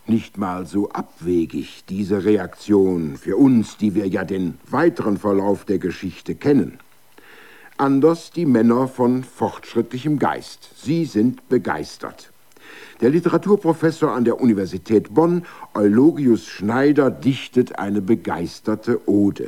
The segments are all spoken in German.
Nicht mal so abwegig, diese Reaktion für uns, die wir ja den weiteren Verlauf der Geschichte kennen. Anders die Männer von fortschrittlichem Geist. Sie sind begeistert. Der Literaturprofessor an der Universität Bonn, Eulogius Schneider, dichtet eine begeisterte Ode.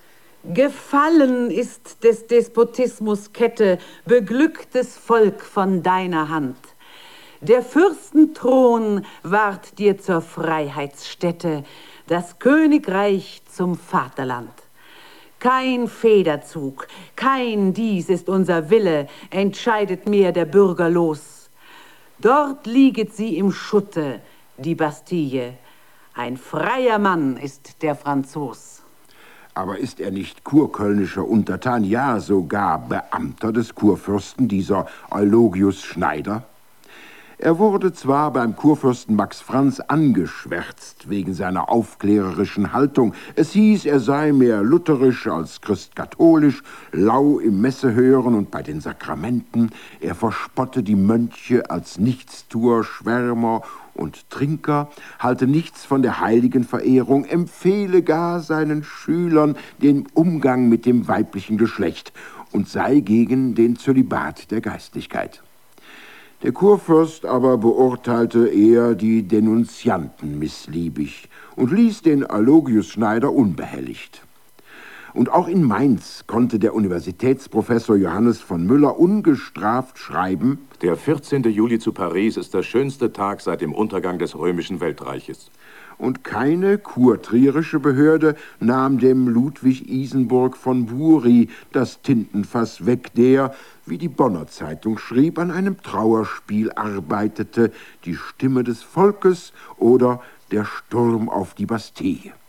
Gefallen ist des Despotismus Kette, beglücktes Volk von deiner Hand. Der Fürstenthron ward dir zur Freiheitsstätte, das Königreich zum Vaterland. Kein Federzug, kein dies ist unser Wille, entscheidet mehr der Bürger los. Dort lieget sie im Schutte, die Bastille. Ein freier Mann ist der Franzos. Aber ist er nicht kurkölnischer Untertan, ja sogar Beamter des Kurfürsten, dieser Eulogius Schneider? Er wurde zwar beim Kurfürsten Max Franz angeschwärzt wegen seiner aufklärerischen Haltung. Es hieß, er sei mehr lutherisch als christkatholisch, lau im Messehören und bei den Sakramenten. Er verspotte die Mönche als Nichtstuer, Schwärmer und Trinker, halte nichts von der Heiligenverehrung, empfehle gar seinen Schülern den Umgang mit dem weiblichen Geschlecht und sei gegen den Zölibat der Geistlichkeit. Der Kurfürst aber beurteilte eher die Denunzianten missliebig und ließ den Eulogius Schneider unbehelligt. Und auch in Mainz konnte der Universitätsprofessor Johannes von Müller ungestraft schreiben: Der 14. Juli zu Paris ist der schönste Tag seit dem Untergang des römischen Weltreiches. Und keine kurtrierische Behörde nahm dem Ludwig Isenburg von Buri das Tintenfass weg, der, wie die Bonner Zeitung schrieb, an einem Trauerspiel arbeitete, die Stimme des Volkes oder der Sturm auf die Bastille.